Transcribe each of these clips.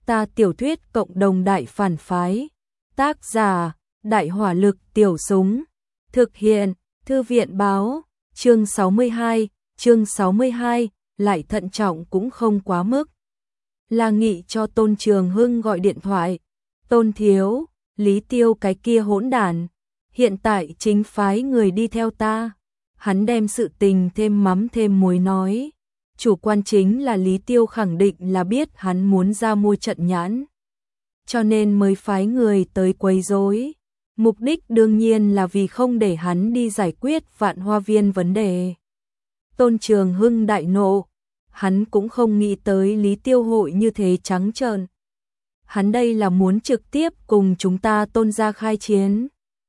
Ta tiểu thuyết cộng đồng đại phản phái. Tác giả, Đại hỏa lực tiểu súng. Thực hiện, Thư viện báo. Chương 62, lại thận trọng cũng không quá mức. La Nghị cho Tôn Trường Hưng gọi điện thoại. Tôn thiếu, Lý Tiêu cái kia hỗn đản, hiện tại chính phái người đi theo ta. Hắn đem sự tình thêm mắm thêm muối nói. Chủ quan chính là Lý Tiêu khẳng định là biết hắn muốn ra mua trận nhãn, cho nên mới phái người tới quấy rối. Mục đích đương nhiên là vì không để hắn đi giải quyết Vạn Hoa Viên vấn đề. Tôn Trường Hưng đại nộ, hắn cũng không nghĩ tới Lý Tiêu hội như thế trắng trợn. Hắn đây là muốn trực tiếp cùng chúng ta Tôn gia khai chiến.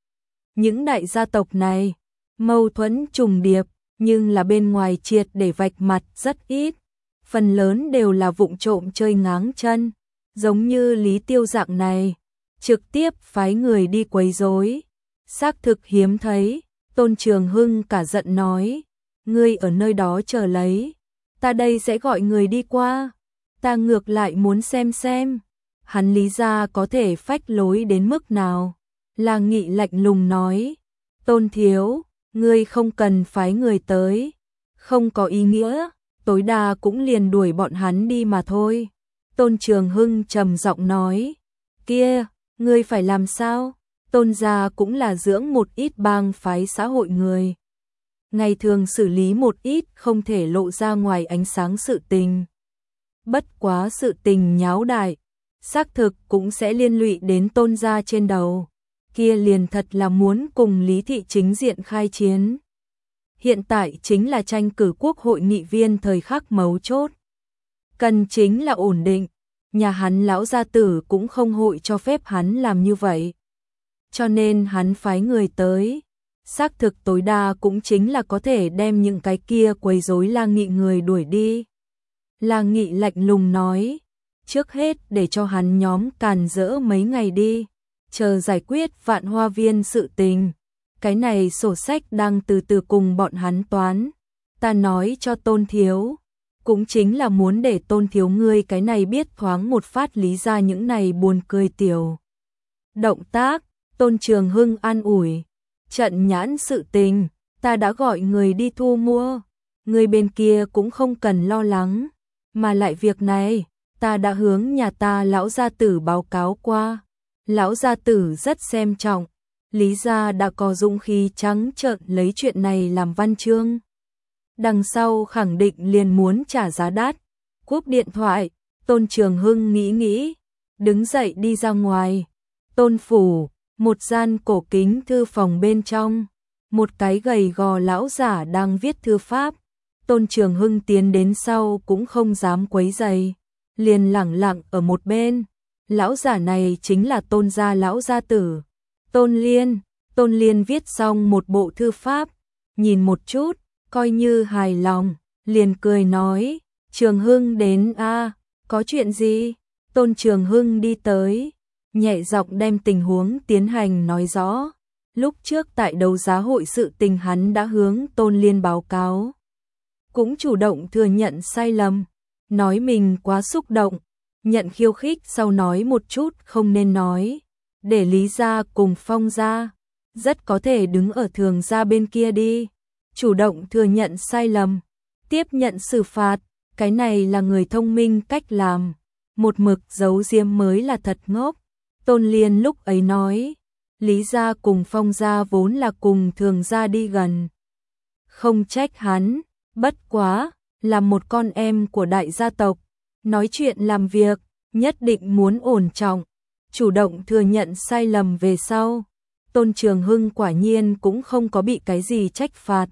Những đại gia tộc này, mâu thuẫn trùng điệp, nhưng là bên ngoài triệt để vạch mặt rất ít. Phần lớn đều là vụng trộm chơi ngáng chân, giống như Lý Tiêu dạng này, trực tiếp phái người đi quấy rối, xác thực hiếm thấy. Tôn Trường Hưng cả giận nói, ngươi ở nơi đó chờ lấy, ta đây sẽ gọi người đi qua. Ta ngược lại muốn xem, hắn Lý gia có thể phách lối đến mức nào. La Nghị lạnh lùng nói, Tôn thiếu, ngươi không cần phái người tới, không có ý nghĩa, tối đa cũng liền đuổi bọn hắn đi mà thôi. Tôn Trường Hưng trầm giọng nói, kia, ngươi phải làm sao? Tôn gia cũng là dưỡng một ít bang phái xã hội người, ngày thường xử lý một ít không thể lộ ra ngoài ánh sáng sự tình. Bất quá sự tình nháo đại, xác thực cũng sẽ liên lụy đến Tôn gia trên đầu, kia liền thật là muốn cùng Lý thị chính diện khai chiến. Hiện tại chính là tranh cử quốc hội nghị viên thời khắc mấu chốt, cần chính là ổn định, nhà hắn lão gia tử cũng không hội cho phép hắn làm như vậy. Cho nên hắn phái người tới, xác thực tối đa cũng chính là có thể đem những cái kia quấy rối La Nghị người đuổi đi. La Nghị lạnh lùng nói, trước hết để cho hắn nhóm càn rỡ mấy ngày đi, chờ giải quyết Vạn Hoa Viên sự tình. Cái này sổ sách đang từ từ cùng bọn hắn toán. Ta nói cho Tôn thiếu, cũng chính là muốn để Tôn thiếu ngươi cái này biết thoáng một phát lý ra những này buồn cười tiểu động tác. Tôn Trường Hưng an ủi, trận nhãn sự tình, ta đã gọi người đi thu mua, người bên kia cũng không cần lo lắng, mà lại việc này, ta đã hướng nhà ta lão gia tử báo cáo qua, lão gia tử rất xem trọng, Lý gia đã có dũng khí trắng trợn lấy chuyện này làm văn chương. Đằng sau khẳng định liền muốn trả giá đắt. Cúp điện thoại, Tôn Trường Hưng nghĩ, đứng dậy đi ra ngoài. Tôn phủ, một gian cổ kính thư phòng bên trong, một cái gầy gò lão giả đang viết thư pháp. Tôn Trường Hưng tiến đến sau cũng không dám quấy rầy, liền lẳng lặng ở một bên. Lão giả này chính là Tôn gia lão gia tử, Tôn Liên. Tôn Liên viết xong một bộ thư pháp, nhìn một chút, coi như hài lòng, liền cười nói, Trường Hưng đến a, có chuyện gì? Tôn Trường Hưng đi tới, nhẹ giọng đem tình huống tiến hành nói rõ. Lúc trước tại đấu giá hội sự tình hắn đã hướng Tôn Liên báo cáo, cũng chủ động thừa nhận sai lầm, nói mình quá xúc động, nhận khiêu khích sau nói một chút không nên nói, để Lý gia cùng Phong gia rất có thể đứng ở Thường gia bên kia đi, chủ động thừa nhận sai lầm, tiếp nhận xử phạt, cái này là người thông minh cách làm, một mực giấu giếm mới là thật ngốc. Tôn Liên lúc ấy nói, Lý gia cùng Phong gia vốn là cùng Thường gia đi gần, không trách hắn, bất quá là một con em của đại gia tộc, nói chuyện làm việc nhất định muốn ổn trọng, chủ động thừa nhận sai lầm về sau. Tôn Trường Hưng quả nhiên cũng không có bị cái gì trách phạt,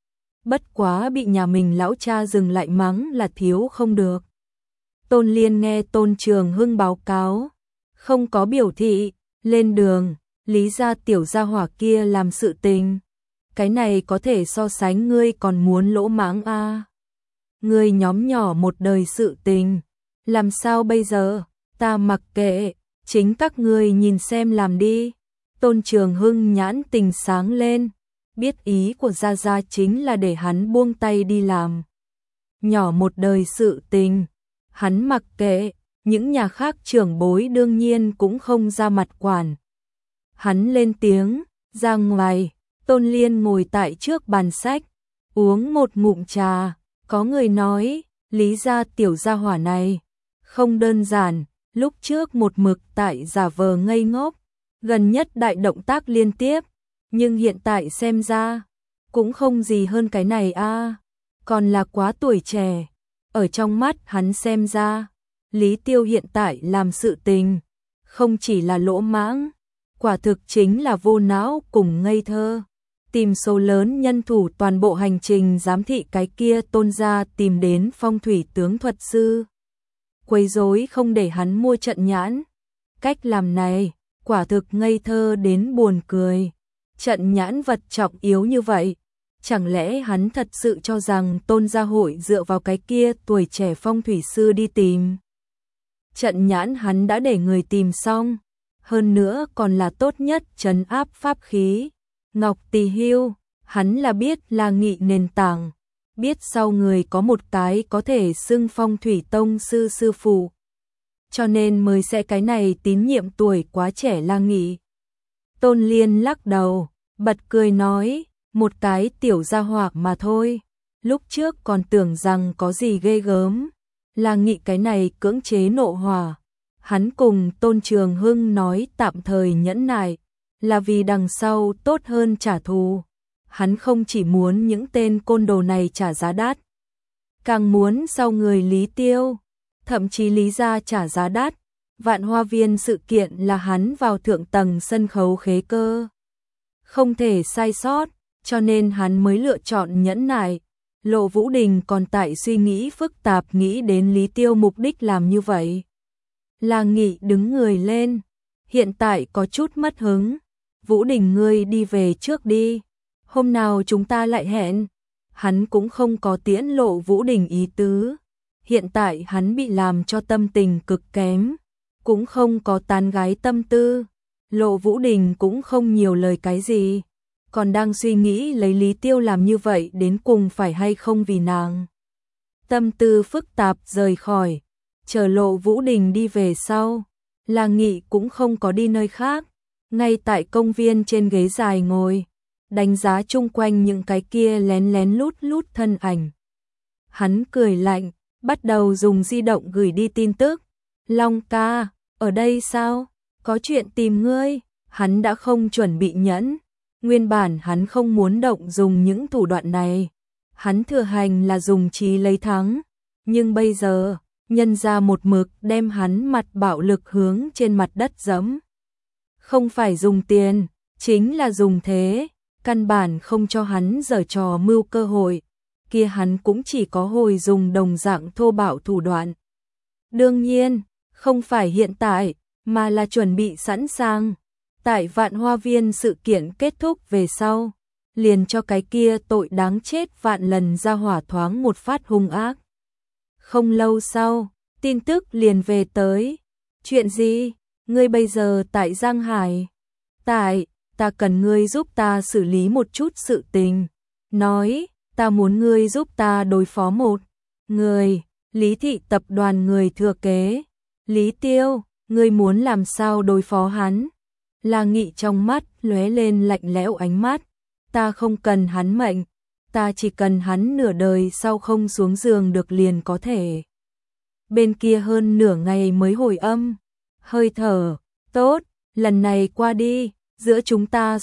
bất quá bị nhà mình lão cha dừng lại mắng là thiếu không được. Tôn Liên nghe Tôn Trường Hưng báo cáo, không có biểu thị, lên đường, Lý gia tiểu gia hỏa kia làm sự tình, cái này có thể so sánh ngươi còn muốn lỗ mãng a. Ngươi nhóm nhỏ một đời sự tình, làm sao bây giờ? Ta mặc kệ, chính các ngươi nhìn xem làm đi. Tôn Trường Hưng nhãn tình sáng lên, biết ý của Gia Gia chính là để hắn buông tay đi làm. Nhỏ một đời sự tình, hắn mặc kệ, những nhà khác trưởng bối đương nhiên cũng không ra mặt quản. Hắn lên tiếng, ra ngoài, Tôn Liên ngồi tại trước bàn sách, uống một ngụm trà, có người nói, Lý gia tiểu gia hỏa này, không đơn giản, lúc trước một mực tại giả vờ ngây ngốc, gần nhất đại động tác liên tiếp, nhưng hiện tại xem ra, cũng không gì hơn cái này a, còn là quá tuổi trẻ, ở trong mắt hắn xem ra, Lý Tiêu hiện tại làm sự tình, không chỉ là lỗ mãng, quả thực chính là vô não cùng ngây thơ. Tìm số lớn nhân thủ toàn bộ hành trình giám thị cái kia Tôn gia tìm đến phong thủy tướng thuật sư. Quấy rối không để hắn mua trận nhãn. Cách làm này, quả thực ngây thơ đến buồn cười. Trận nhãn vật trọng yếu như vậy. Chẳng lẽ hắn thật sự cho rằng Tôn gia hội dựa vào cái kia tuổi trẻ phong thủy sư đi tìm. Trận nhãn hắn đã để người tìm xong. Hơn nữa còn là tốt nhất trấn áp pháp khí. Ngọc Tỳ Hưu, hắn là biết là nghị nền tảng, biết sau người có một cái có thể xưng phong thủy tông sư sư phụ. Cho nên mới sẽ cái này tín nhiệm tuổi quá trẻ La Nghị. Tôn Liên lắc đầu, bật cười nói, một cái tiểu gia hỏa mà thôi. Lúc trước còn tưởng rằng có gì ghê gớm. La Nghị cái này cưỡng chế nộ hỏa. Hắn cùng Tôn Trường Hưng nói tạm thời nhẫn nại. Là vì đằng sau tốt hơn trả thù. Hắn không chỉ muốn những tên côn đồ này trả giá đắt, càng muốn sau người Lý Tiêu, thậm chí Lý gia trả giá đắt. Vạn Hoa Viên sự kiện là hắn vào thượng tầng sân khấu khế cơ. Không thể sai sót, cho nên hắn mới lựa chọn nhẫn nại. Lộ Vũ Đình còn tại suy nghĩ phức tạp nghĩ đến Lý Tiêu mục đích làm như vậy. La Nghị đứng người lên, hiện tại có chút mất hứng. Vũ Đình ngươi đi về trước đi, hôm nào chúng ta lại hẹn. Hắn cũng không có tiễn Lộ Vũ Đình ý tứ. Hiện tại hắn bị làm cho tâm tình cực kém, cũng không có tán gái tâm tư. Lộ Vũ Đình cũng không nhiều lời cái gì, còn đang suy nghĩ lấy Lý Tiêu làm như vậy đến cùng phải hay không vì nàng. Tâm tư phức tạp rời khỏi, chờ Lộ Vũ Đình đi về sau, La Nghị cũng không có đi nơi khác. Ngay tại công viên trên ghế dài ngồi, đánh giá chung quanh những cái kia lén lén lút lút thân ảnh. Hắn cười lạnh, bắt đầu dùng di động gửi đi tin tức. Long ca, ở đây sao? Có chuyện tìm ngươi. Hắn đã không chuẩn bị nhẫn. Nguyên bản hắn không muốn động dùng những thủ đoạn này. Hắn thừa hành là dùng trí lấy thắng. Nhưng bây giờ, nhân ra một mực đem hắn mặt bạo lực hướng trên mặt đất giẫm. Không phải dùng tiền, chính là dùng thế, căn bản không cho hắn giở trò mưu cơ hội, kia hắn cũng chỉ có hồi dùng đồng dạng thô bạo thủ đoạn. Đương nhiên, không phải hiện tại, mà là chuẩn bị sẵn sàng. Tại Vạn Hoa Viên sự kiện kết thúc về sau, liền cho cái kia tội đáng chết vạn lần ra hỏa thoáng một phát hung ác. Không lâu sau, tin tức liền về tới. Chuyện gì? Ngươi bây giờ tại Giang Hải. Tại, ta cần ngươi giúp ta xử lý một chút sự tình. Nói, ta muốn ngươi giúp ta đối phó một người, Lý thị tập đoàn người thừa kế. Lý Tiêu, ngươi muốn làm sao đối phó hắn? La Nghị trong mắt lóe lên lạnh lẽo ánh mắt. Ta không cần hắn mệnh, ta chỉ cần hắn nửa đời sau không xuống giường được liền có thể. Bên kia hơn nửa ngày mới hồi âm. Hơi thở, tốt, lần này qua đi, giữa chúng ta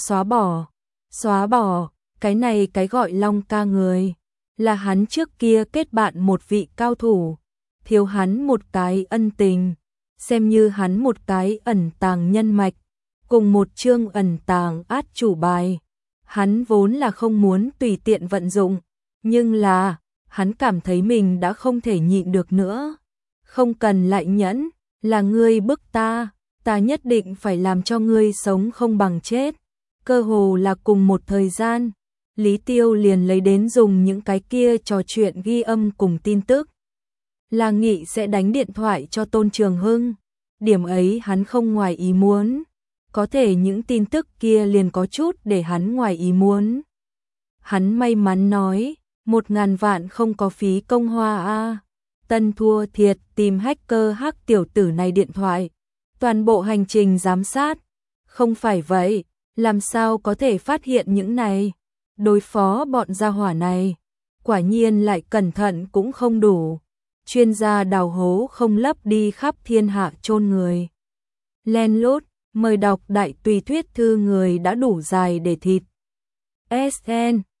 xóa bỏ, cái này cái gọi Long ca người, là hắn trước kia kết bạn một vị cao thủ, thiếu hắn một cái ân tình, xem như hắn một cái ẩn tàng nhân mạch, cùng một chương ẩn tàng át chủ bài. Hắn vốn là không muốn tùy tiện vận dụng, nhưng là, hắn cảm thấy mình đã không thể nhịn được nữa. Không cần lại nhẫn, là ngươi bức ta nhất định phải làm cho ngươi sống không bằng chết. Cơ hồ là cùng một thời gian, Lý Tiêu liền lấy đến dùng những cái kia trò chuyện ghi âm cùng tin tức. La Nghị sẽ đánh điện thoại cho Tôn Trường Hưng, điểm ấy hắn không ngoài ý muốn. Có thể những tin tức kia liền có chút để hắn ngoài ý muốn. Hắn may mắn nói, 1000 vạn không có phí công hoa a. Tân thua thiệt tìm hacker hack tiểu tử này điện thoại, toàn bộ hành trình giám sát. Không phải vậy, làm sao có thể phát hiện những này? Đối phó bọn gia hỏa này, quả nhiên lại cẩn thận cũng không đủ. Chuyên gia đào hố không lấp đi khắp thiên hạ chôn người. Len lút, mời đọc đại tùy thuyết thư người đã đủ dài để thịt. SN